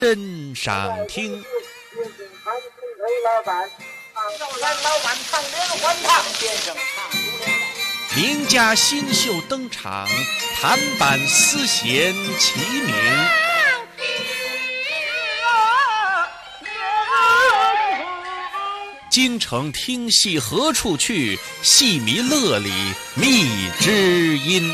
真赏听。名家新秀登场，弹板丝弦齐鸣。京城听戏何处去？戏迷乐里觅知音。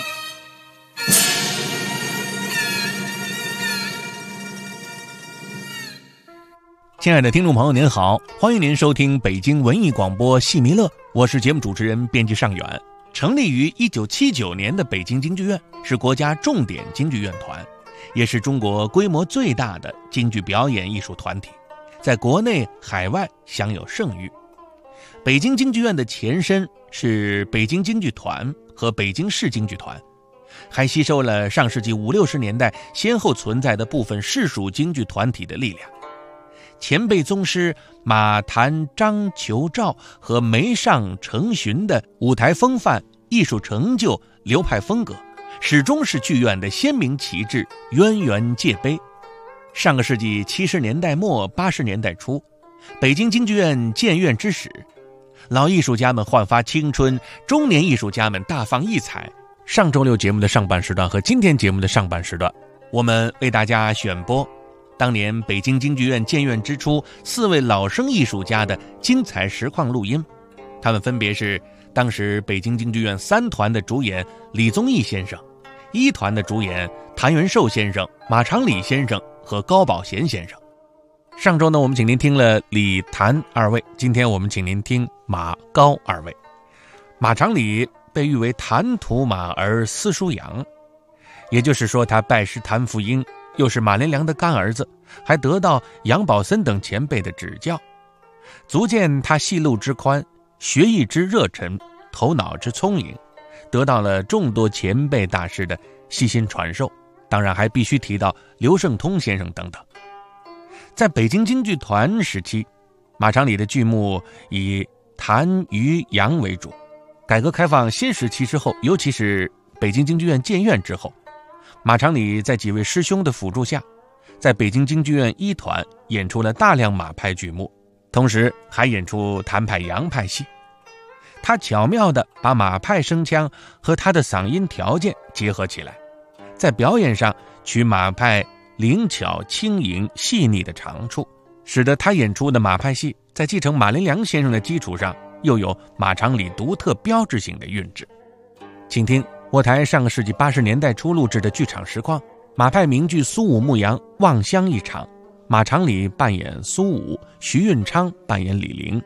亲爱的听众朋友您好，欢迎您收听北京文艺广播戏迷乐，我是节目主持人编辑尚远。成立于1979年的北京京剧院是国家重点京剧院团，也是中国规模最大的京剧表演艺术团体，在国内海外享有盛誉。北京京剧院的前身是北京京剧团和北京市京剧团，还吸收了上世纪50、60年代先后存在的部分市属京剧团体的力量。前辈宗师马谭、张裘、赵和梅尚、程寻的舞台风范、艺术成就、流派风格，始终是剧院的鲜明旗帜，渊源界碑。上个世纪70年代末、80年代初，北京京剧院建院之始，老艺术家们焕发青春，中年艺术家们大放异彩。上周六节目的上半时段和今天节目的上半时段，我们为大家选播当年北京京剧院建院之初4位老生艺术家的精彩实况录音，他们分别是当时北京京剧院3团的主演李宗义先生，1团的主演谭元寿先生、马长礼先生和高宝贤先生。上周呢，我们请您听了李谭2位，今天我们请您听马高2位。马长礼被誉为谭土马儿司书养，也就是说他拜师谭富英，又是马连良的干儿子，还得到杨宝森等前辈的指教，足见他戏路之宽，学艺之热忱，头脑之聪颖，得到了众多前辈大师的悉心传授。当然还必须提到刘圣通先生等等。在北京京剧团时期，马长礼的剧目以谭、于、杨为主。改革开放新时期之后，尤其是北京京剧院建院之后，马长礼在几位师兄的辅助下，在北京京剧院1团演出了大量马派剧目，同时还演出谭派、杨派戏。他巧妙地把马派声腔和他的嗓音条件结合起来，在表演上取马派灵巧、轻盈、细腻的长处，使得他演出的马派戏在继承马连良先生的基础上，又有马长礼独特标志性的韵致。请听我台上个世纪80年代初录制的剧场实况，马派名剧苏武牧羊望乡一场，马长礼扮演苏武，徐运昌扮演李陵。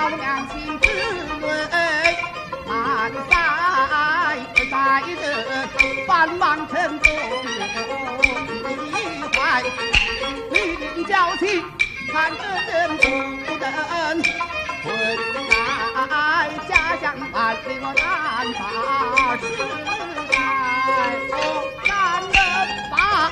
老娘亲自问，满载在这繁忙城中一怀，领交情看人不等，困在家乡万里我难发誓来，难人把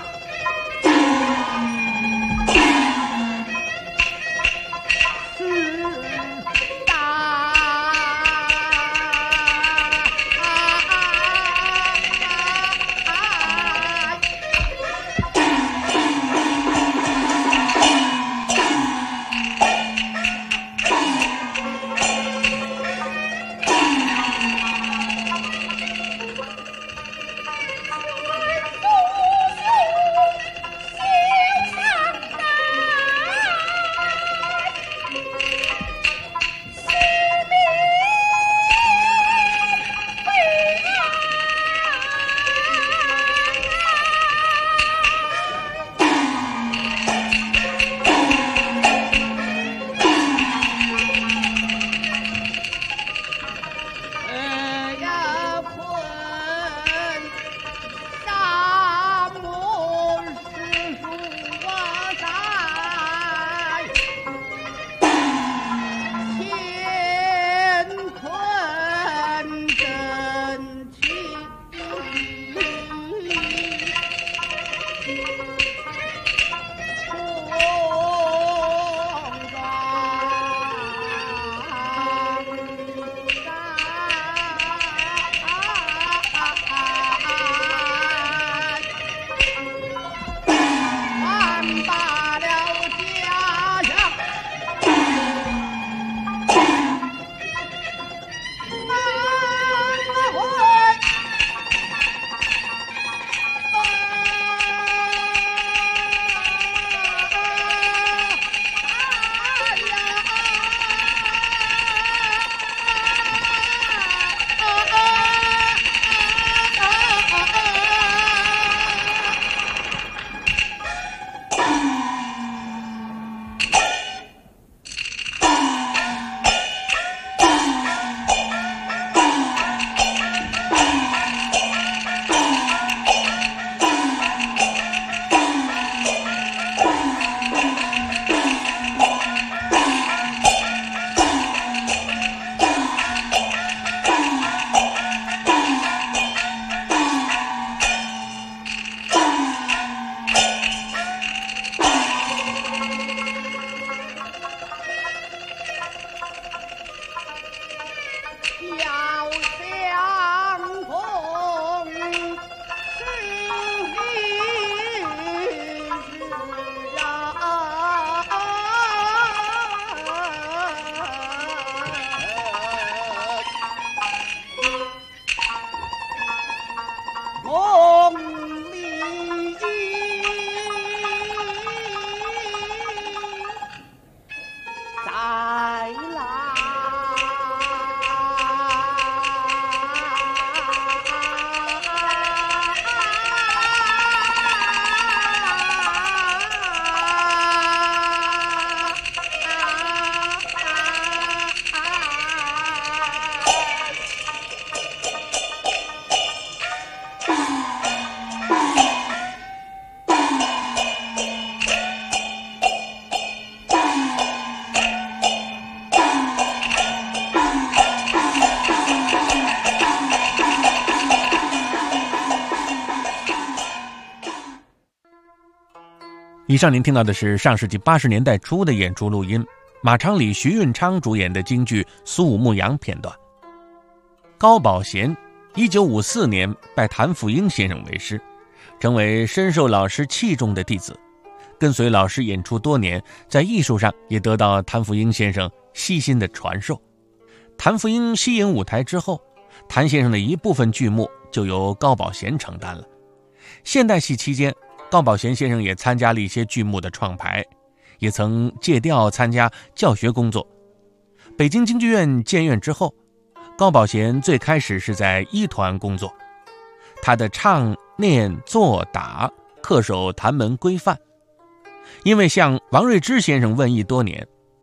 以上您听到的是上世纪80年代初的演出录音，马昌里、徐运昌主演的京剧《苏武牧羊》片段。高宝贤1954年拜谭富英先生为师，成为深受老师器重的弟子，跟随老师演出多年，在艺术上也得到谭富英先生悉心的传授。谭富英息影舞台之后，谭先生的一部分剧目就由高宝贤承担了。现代戏期间，高宝贤先生也参加了一些剧目的创排，也曾借调参加教学工作。北京京剧院建院之后，高宝贤最开始是在一团工作，他的唱、念、做、打恪守坛门规范。因为向王瑞之先生问艺多年，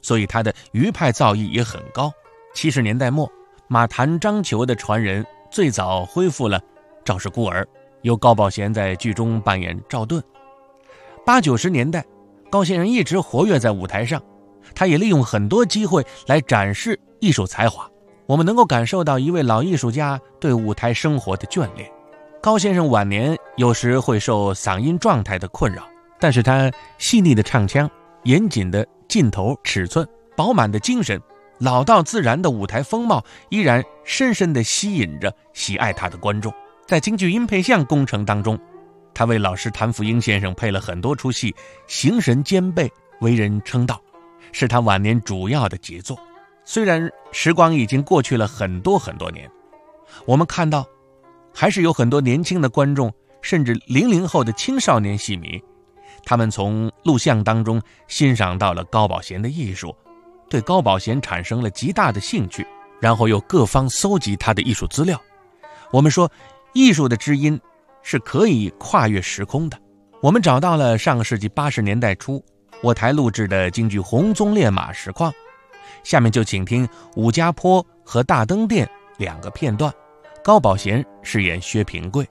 所以他的余派造诣也很高。70年代末，马谭张裘的传人最早恢复了《赵氏孤儿》，由高宝贤在剧中扮演赵盾。80、90年代，高先生一直活跃在舞台上，他也利用很多机会来展示艺术才华。我们能够感受到一位老艺术家对舞台生活的眷恋。高先生晚年有时会受嗓音状态的困扰，但是他细腻的唱腔、严谨的镜头尺寸、饱满的精神、老道自然的舞台风貌，依然深深地吸引着喜爱他的观众。在京剧音配像工程当中，他为老师谭富英先生配了很多出戏，形神兼备，为人称道，是他晚年主要的杰作。虽然时光已经过去了很多年，我们看到还是有很多年轻的观众，甚至00后的青少年戏迷，他们从录像当中欣赏到了高宝贤的艺术，对高宝贤产生了极大的兴趣，然后又各方搜集他的艺术资料。我们说艺术的知音是可以跨越时空的。我们找到了上个世纪80年代初我台录制的京剧《红鬃烈马》实况，下面就请听武家坡和大灯店2个片段，高宝贤饰演薛平贵。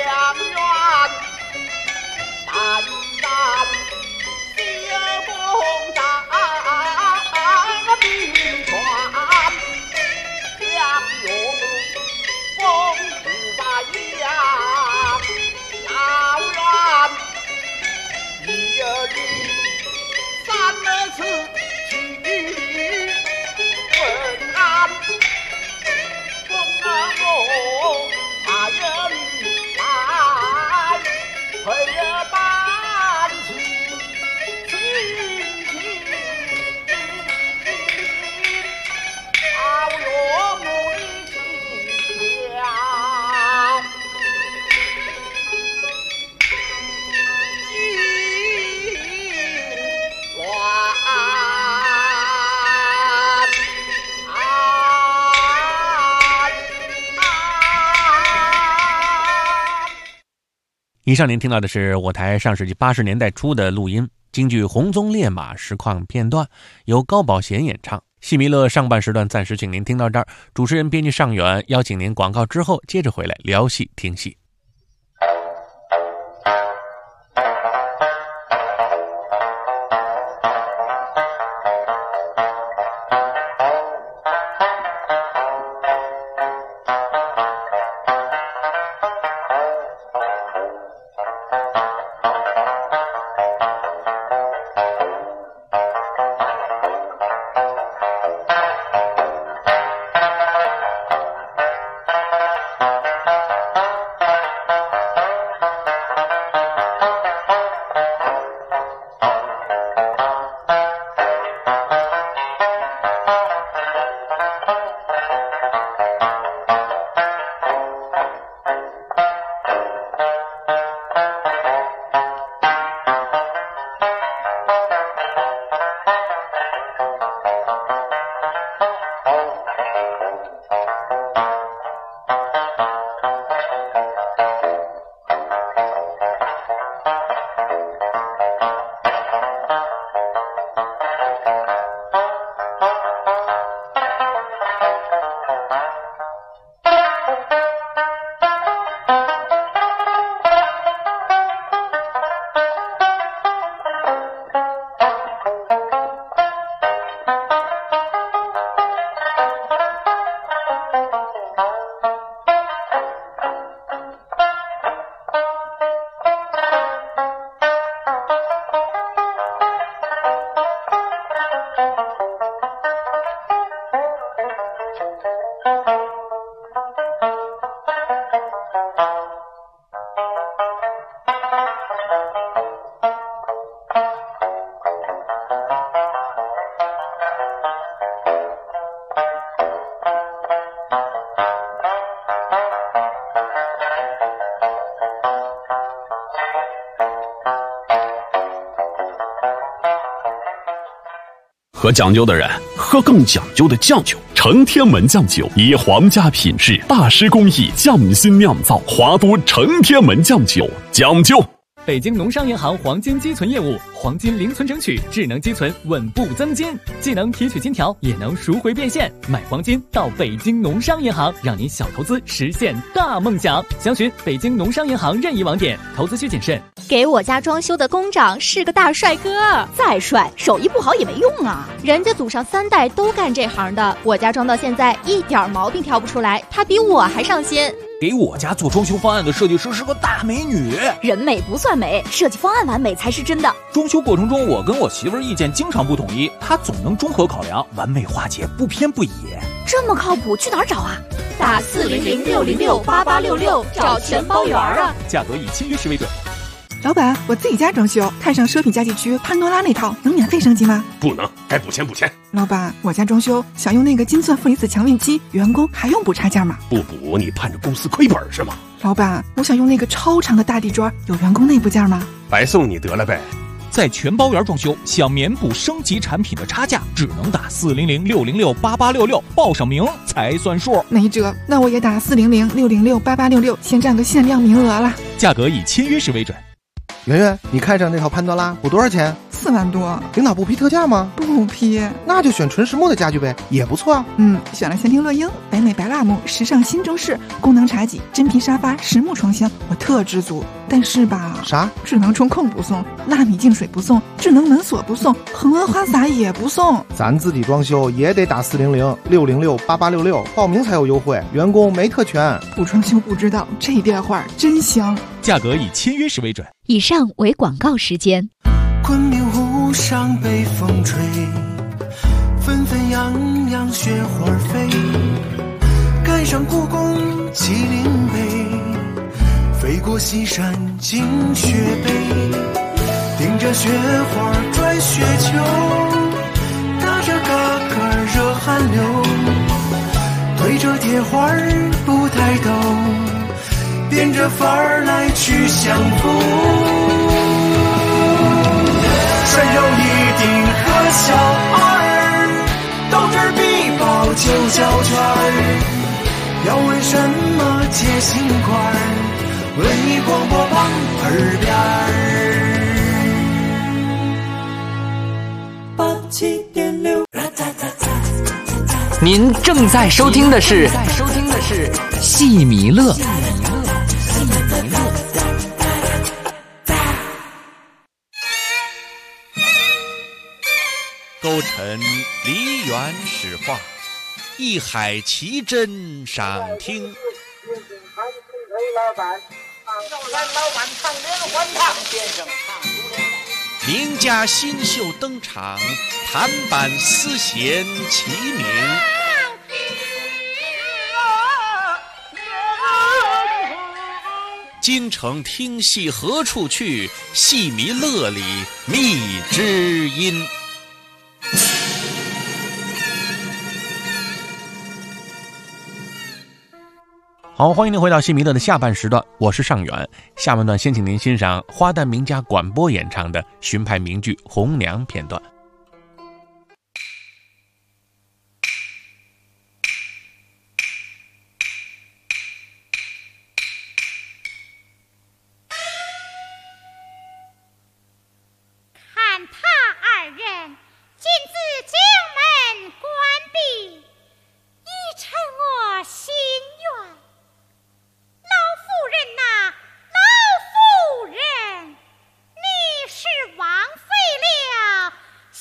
良缘，但愿接风战兵权，相拥风雨在阳，老远一日三次去问安，风我他也来陪伴起亲情，好有母的情调。 以上您听到的是我台上世纪80年代初的录音，京剧《红鬃烈马》实况片段，由高宝贤演唱。戏迷乐上半时段暂时请您听到这儿，主持人编辑尚远邀请您广告之后接着回来聊戏听戏。 喝讲究的人喝更讲究的酱酒，承天门酱酒以皇家品质、大师工艺匠心酿造，华都承天门酱酒讲究。 北京农商银行黄金积存业务，黄金零存整取，智能积存，稳步增金，既能提取金条，也能赎回变现。买黄金到北京农商银行，让您小投资实现大梦想。详询北京农商银行任意网点，投资需谨慎。 给我家装修的工长是个大帅哥， 再帅手艺不好也没用啊， 人家祖上3代都干这行的，我家装到现在一点毛病挑不出来，他比我还上心。 给我家做装修方案的设计师是个大美女， 人美不算美，设计方案完美才是真的。 装修过程中，我跟我媳妇儿意见经常不统一，她总能综合考量，完美化解，不偏不倚。 这么靠谱，去哪儿找啊？ 打400-606-8866找全包圆啊！ 价格以签约时为准。 老板，我自己家装修，看上奢品家具区潘多拉那套，能免费升级吗？ 不能，该补钱补钱。 老板，我家装修想用那个金钻负离子强运机，员工还用补差价吗？ 不补你盼着公司亏本是吗？ 老板，我想用那个超长的大地砖，有员工内部件吗？ 白送你得了呗。 在全包圆装修，想免补升级产品的差价，只能打400-606-8866，报上名才算数。 没辙，那我也打400-606-8866，先占个限量名额了。 价格以签约时为准。 圆圆，你看上那套潘多拉补多少钱 4万多。 领导不批特价吗？ 不批。 那就选纯实木的家具呗，也不错啊。 选了仙庭乐英、北美白蜡木、时尚新中式、功能茶几、真皮沙发、实木床箱，我特知足。但是吧， 啥？ 智能中控不送，纳米净水不送，智能门锁不送，恒温花洒也不送。 咱自己装修也得打400-606-8866报名才有优惠，员工没特权。 不装修不知道，这电话真香。 价格以签约时为准。 以上为广告时间。 昆明湖上北风吹，纷纷扬扬雪花飞，赶上故宫麒麟碑，飞过西山进雪北，顶着雪花转雪球，打着嘎嘎热汗流，对着铁花不抬头，变着法儿来去相逢。穿上一顶和小二，斗智必报9角圈。要问什么解心宽，文艺广播旁耳边87.6。 您正在收听的是戏迷乐。 勾陈梨园史话，一海奇珍赏听。名家新秀登场，弹板丝弦齐鸣。京城听戏何处去？戏迷乐里觅知音。好，欢迎您回到戏迷乐的下半时段，我是尚远。下半段先请您欣赏花旦名家管波演唱的荀派名剧《红娘》片段。 看他二人今自京门关闭，已成我心愿。老夫人呐，老夫人，你是枉费了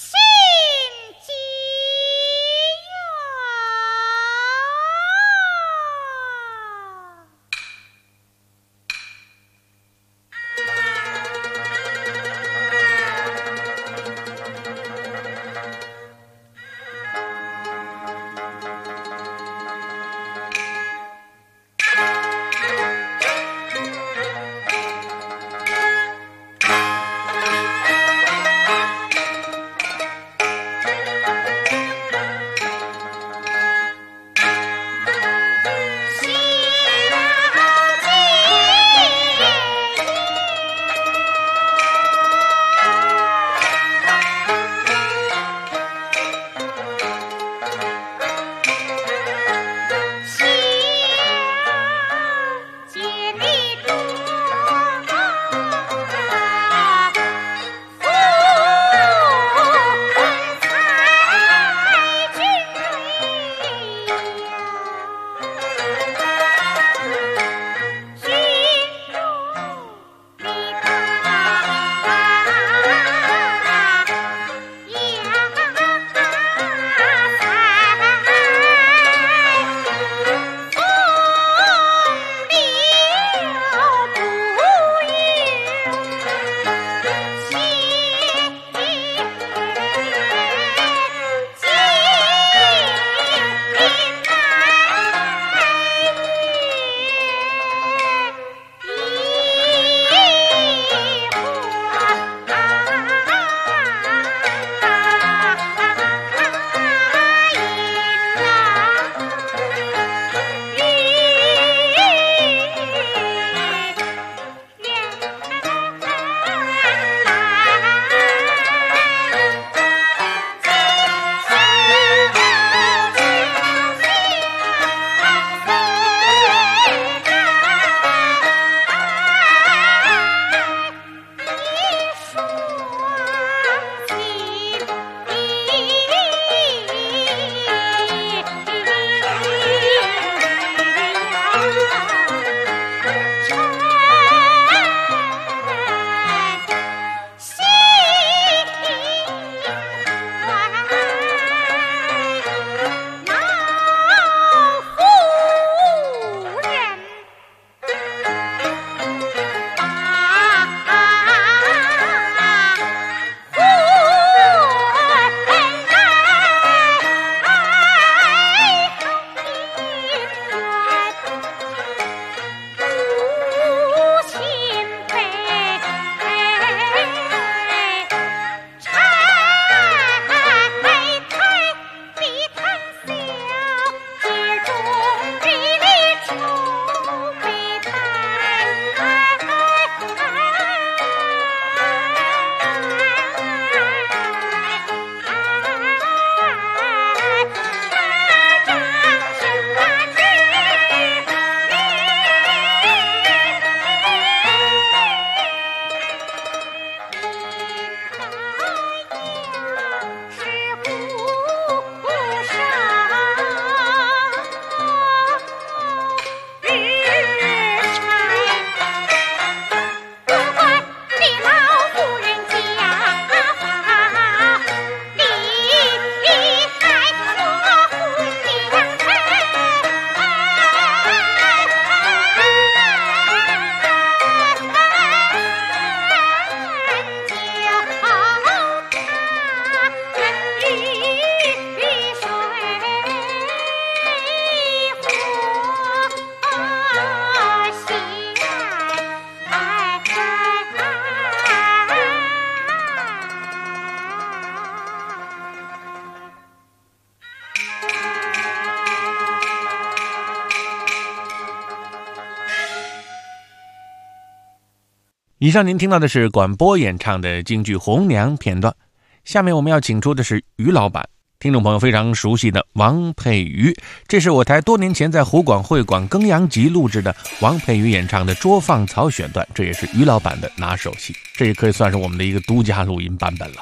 以上您听到的是管波演唱的京剧《红娘》片段，下面我们要请出的是于老板，听众朋友非常熟悉的王佩瑜，这是我台多年前在湖广会馆庚阳集录制的王佩瑜演唱的捉放曹选段，这也是于老板的拿手戏，这也可以算是我们的一个独家录音版本了。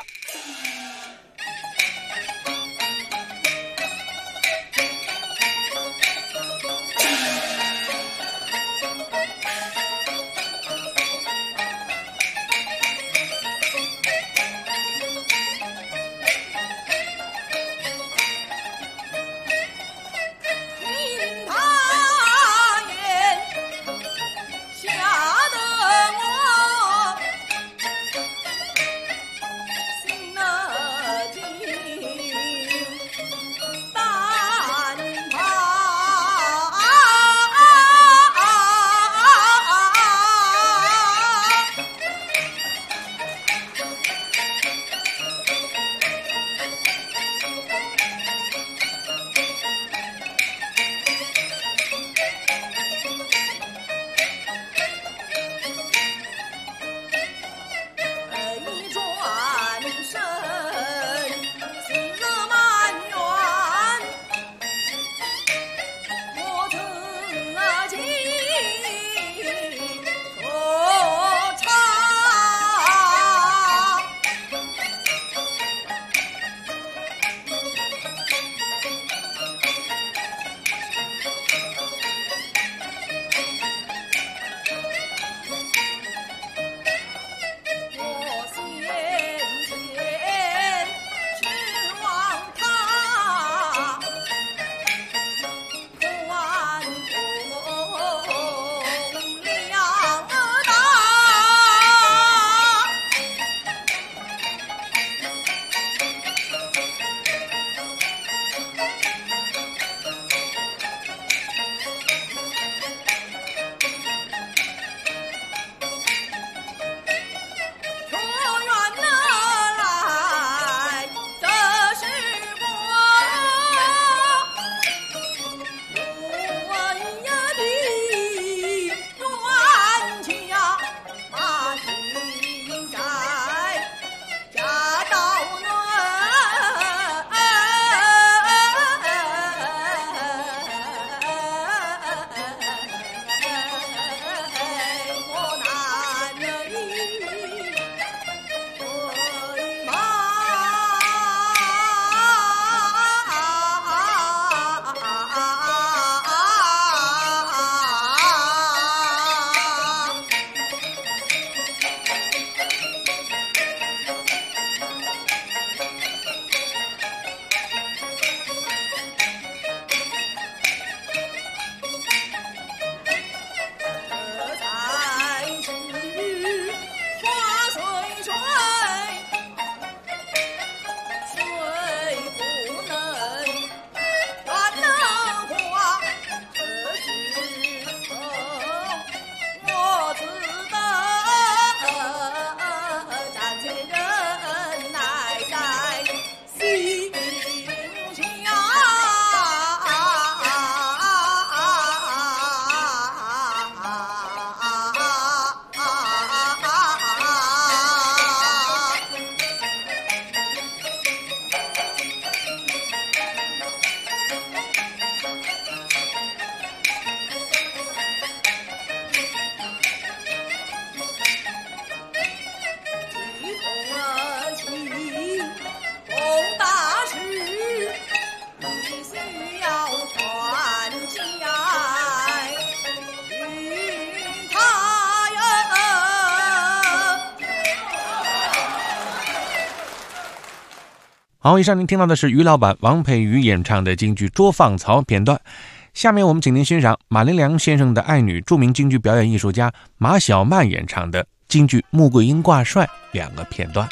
好，以上您听到的是于老板王佩瑜演唱的京剧《捉放曹》片段。下面我们请您欣赏马连良先生的爱女、著名京剧表演艺术家马小曼演唱的京剧《穆桂英挂帅》2个片段。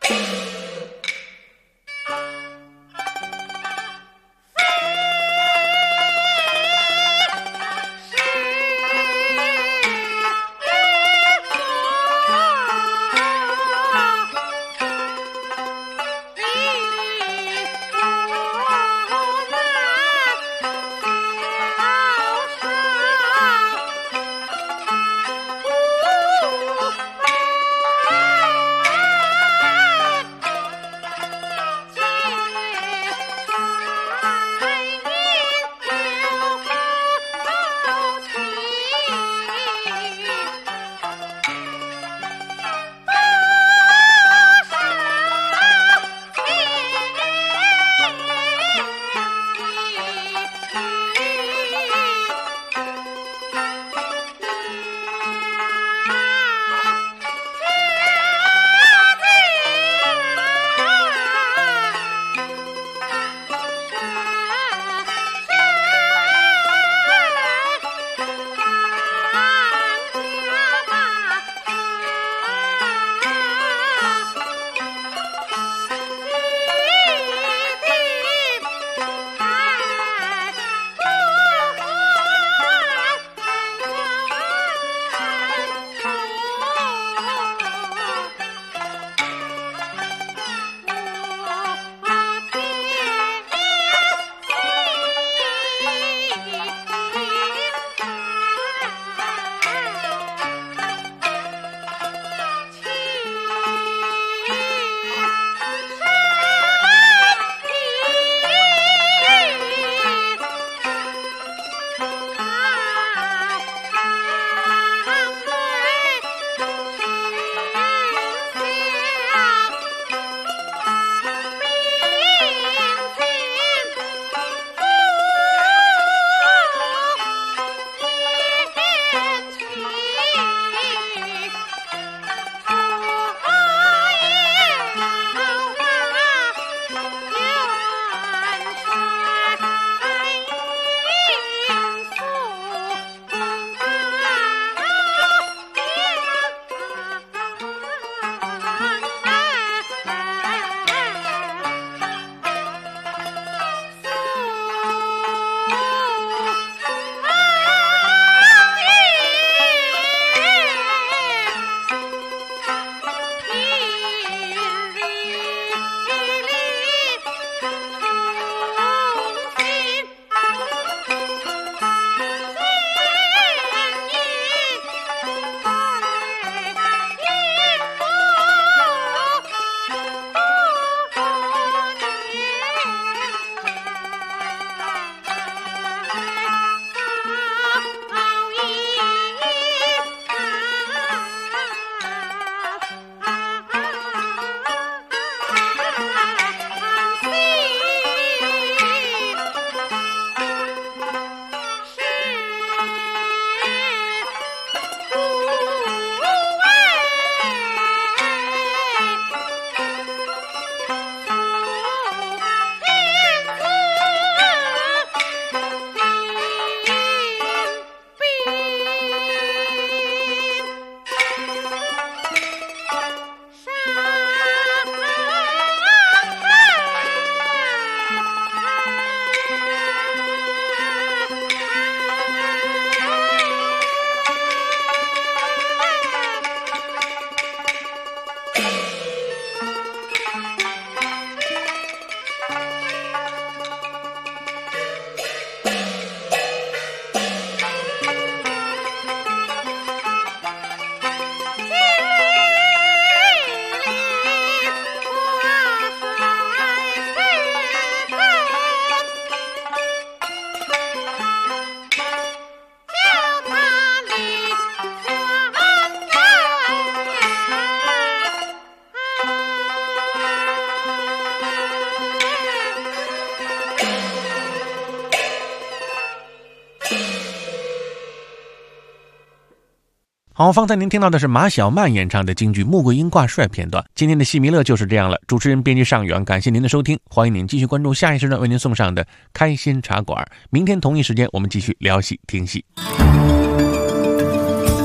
好，方才您听到的是马小曼演唱的京剧《穆桂英挂帅》片段。今天的戏迷乐就是这样了，主持人编辑尚远，感谢您的收听，欢迎您继续关注下一时段为您送上的开心茶馆。明天同一时间我们继续聊戏听戏。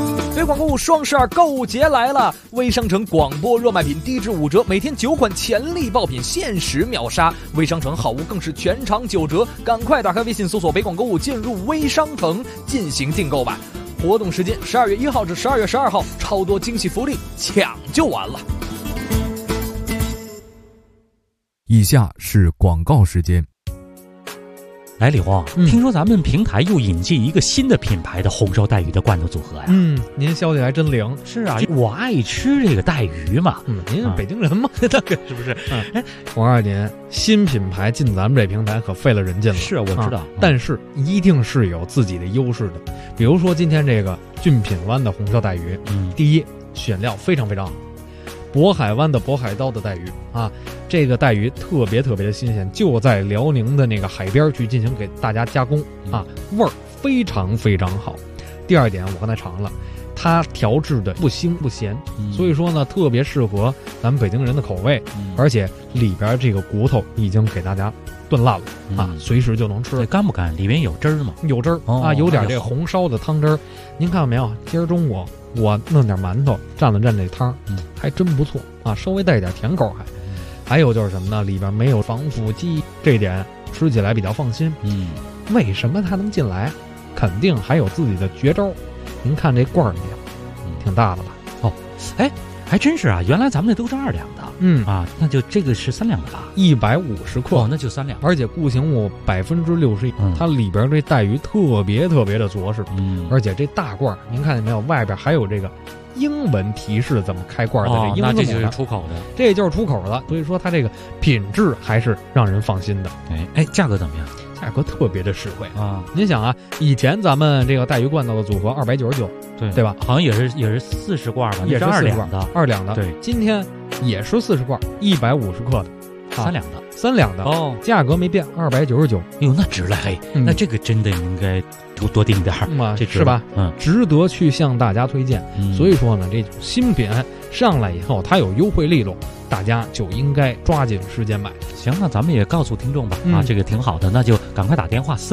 北广购物双12购物节来了！微商城广播热卖品低至5折，每天9款潜力爆品限时秒杀。微商城好物更是全场9折，赶快打开微信搜索北广购物，进入微商城进行订购吧。活动时间12月1号至12月12号，超多惊喜福利，抢就完了。 以下是广告时间。 来，李红，听说咱们平台又引进一个新的品牌的红烧带鱼的罐头组合呀？ 您消息还真灵。 是啊，我爱吃这个带鱼嘛。 您是北京人嘛，那个是不是？我告诉您，新品牌进咱们这平台可费了人劲了。 是啊，我知道， 但是一定是有自己的优势的。比如说今天这个俊品湾的红烧带鱼，第一，选料非常非常好。渤海湾的渤海刀的带鱼啊，这个带鱼特别特别的新鲜，就在辽宁的那个海边去进行给大家加工啊，味儿非常非常好。第二点，我刚才尝了，它调制的不腥不咸，所以说呢，特别适合咱们北京人的口味，而且里边这个骨头已经给大家炖烂了啊，随时就能吃。 干不干？里面有汁儿吗？ 有汁儿啊，有点这个红烧的汤汁儿。您看到没有？今儿中午我弄点馒头蘸了蘸这汤，还真不错啊，稍微带一点甜口还有就是什么呢？里边没有防腐剂，这一点吃起来比较放心。为什么它能进来？肯定还有自己的绝招。您看这罐儿没有？挺大的吧？ 哦，哎，还真是啊！原来咱们那都是2两的。那就这个是3两的吧 ？150克。 哦，那就3两。 而且固形物61%，它里边这带鱼特别特别的着实。而且这大罐，您看见没有？外边还有这个英文提示怎么开罐的这英字母的， 那这就是出口的， 这就是出口的。所以说它这个品质还是让人放心的。 哎，价格怎么样？ 价格特别的实惠啊！您想啊，以前咱们这个带鱼罐头的组合299，对吧？ 好像也是40罐吧， 也是 2两的 ，2两的。 对， 今天也是40罐，150克的 ，3两的 ，3两的哦， 价格没变，299。 哟，那值了嘿！那这个真的应该多订点儿，这是吧？值得去向大家推荐。所以说呢，这种新品上来以后，它有优惠力度，大家就应该抓紧时间买。 行，那咱们也告诉听众吧，这个挺好的，那就赶快打电话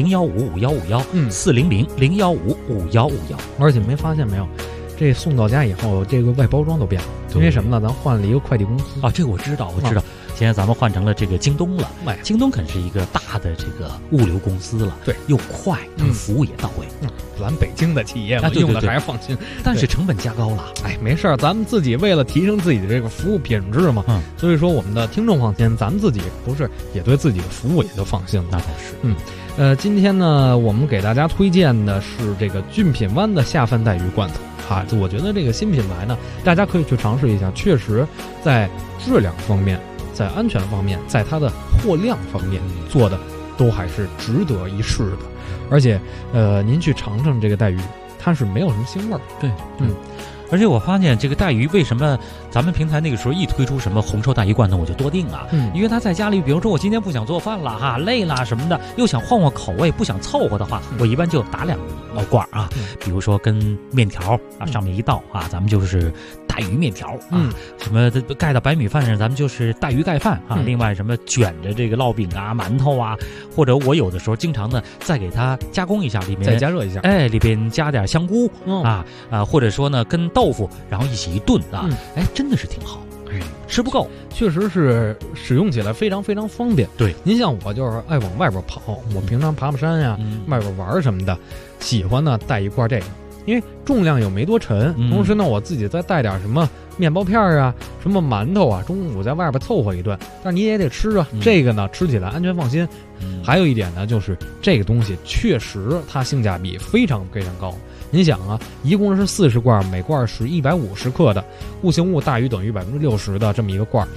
400-015-5151，400-015-5151。 而且没发现没有，这送到家以后，这个外包装都变了，因为什么呢？咱换了一个快递公司啊，这个我知道。现在咱们换成了这个京东了，京东可是一个大的这个物流公司了， 对， 又快，服务也到位。 咱北京的企业嘛，用的还是放心， 但是成本加高了。 哎，没事儿，咱们自己为了提升自己的这个服务品质嘛，所以说我们的听众放心，咱们自己不是也对自己的服务也就放心了。 那倒是。 今天呢，我们给大家推荐的是这个俊品湾的下饭带鱼罐头。我觉得这个新品牌呢，大家可以去尝试一下，确实在质量方面，在安全方面，在它的货量方面做的都还是值得一试的。而且您去尝尝这个带鱼，它是没有什么腥味儿。 对，而且我发现这个带鱼为什么咱们平台那个时候一推出什么红烧带鱼罐头我就多订啊，因为他在家里，比如说我今天不想做饭了累了什么的，又想换换口味，不想凑合的话，我一般就打2罐啊，比如说跟面条啊上面一道啊，咱们就是带鱼面条啊，什么盖到白米饭上，咱们就是带鱼盖饭啊，另外什么卷着这个烙饼啊、馒头啊，或者我有的时候经常呢再给它加工一下，里面再加热一下， 里边加点香菇或者说呢跟豆腐然后一起一炖啊，真的是挺好。吃不够， 确实是使用起来非常非常方便。 对， 您像我就是爱往外边跑，我平常爬山呀、外边玩什么的，喜欢呢带一罐这个，因为重量又没多沉，同时呢我自己再带点什么面包片啊、什么馒头啊，中午在外边凑合一顿，但你也得吃啊。这个呢吃起来安全放心。还有一点呢，就是这个东西确实它性价比非常非常高。您想啊，一共是40罐，每罐是150克的，固形物大于等于60%的这么一个罐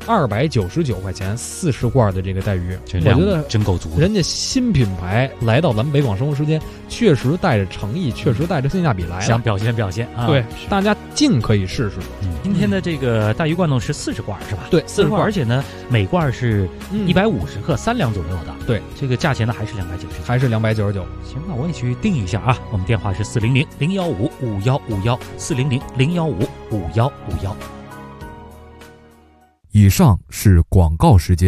，299块钱40罐的这个带鱼，我觉得真够足。 人家新品牌来到咱们北广生活时间，确实带着诚意，确实带着性价比来了， 想表现啊。 对，大家尽可以试试。 今天的这个带鱼罐头是40罐是吧？ 对，40罐， 而且呢，每罐是150克，3两左右的。 对， 这个价钱呢还是299， 还是299。 行，那我也去订一下啊。我们电话是400-015-5151，400-015-5151。 以上是广告时间。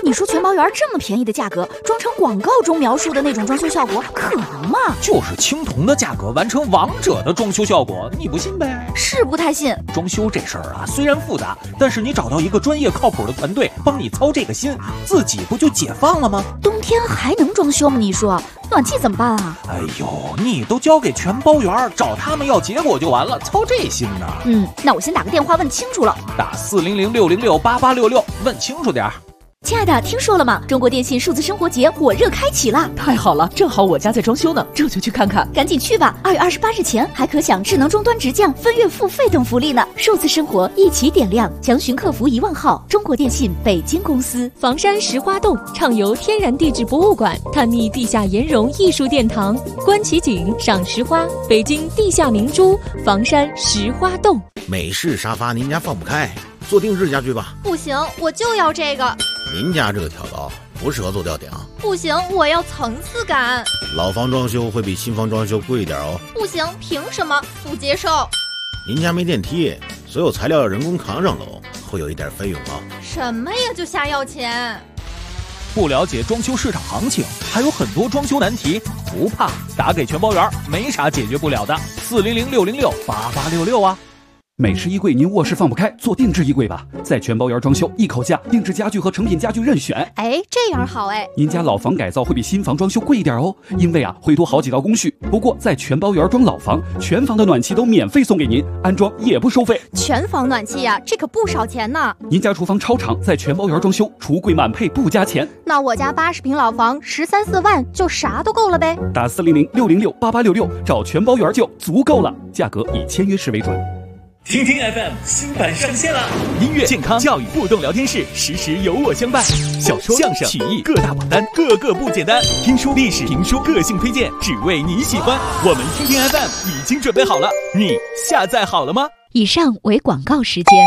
你说全包园这么便宜的价格，装成广告中描述的那种装修效果，可能吗？ 就是青铜的价格完成王者的装修效果，你不信呗？ 是不太信。 装修这事儿啊，虽然复杂，但是你找到一个专业靠谱的团队帮你操这个心，自己不就解放了吗？ 冬天还能装修吗？你说暖气怎么办啊？ 哎呦，你都交给全包园，找他们要结果就完了，操这心呢？ 那我先打个电话问清楚了。 打400-606-8866，问清楚点儿。 亲爱的，听说了吗？中国电信数字生活节火热开启了！ 太好了，正好我家在装修呢，这就去看看。 赶紧去吧！2月28日前还可享智能终端直降、分月付费等福利呢。数字生活一起点亮，详询客服1万号。中国电信北京公司。 房山石花洞畅游天然地质博物馆，探秘地下岩溶艺术殿堂，观奇景，赏石花。北京地下明珠，房山石花洞。 美式沙发您家放不开，做定制家具吧。 不行，我就要这个。 您家这个挑高不适合做吊顶。 不行，我要层次感。 老房装修会比新房装修贵一点哦。 不行，凭什么？不接受。 您家没电梯，所有材料要人工扛上楼，会有一点费用哦。 什么呀，就瞎要钱？ 不了解装修市场行情，还有很多装修难题，不怕，打给全包园，没啥解决不了的。400-606-8866啊。 美式衣柜您卧室放不开，做定制衣柜吧，在全包园装修，一口价，定制家具和成品家具任选。 哎，这样好哎。 您家老房改造会比新房装修贵一点哦，因为会多好几道工序。不过在全包园装老房，全房的暖气都免费送给您，安装也不收费。 全房暖气呀，这可不少钱呢。 您家厨房超长，在全包园装修，橱柜满配不加钱。 那我家80平老房13、14万就啥都够了呗。 打400-606-8866，找全包园就足够了，价格以签约式为准。 听听 FM 新版上线了，音乐、健康、教育、互动聊天室，时时有我相伴。小说、相声、曲艺各大榜单，个个不简单。听书、历史、评书，个性推荐，只为你喜欢。我们听听 FM 已经准备好了，你下载好了吗？ 以上为广告时间。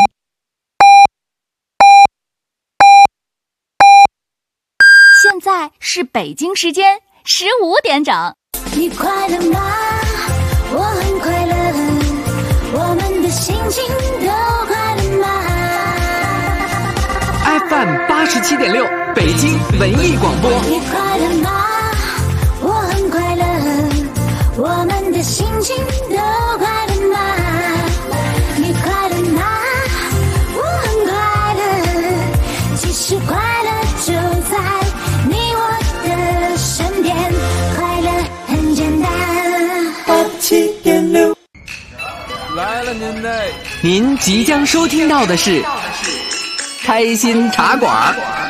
现在是北京时间15点整。 你快乐吗？我很快乐。我们的心情都快乐吗 ？FM 87.6，北京文艺广播。 你快乐吗？我很快乐。我们的心情都快乐吗？你快乐吗？我很快乐。其实快乐就在你我的身边，快乐很简单。87.6。 来了您即将收听到的是开心茶馆。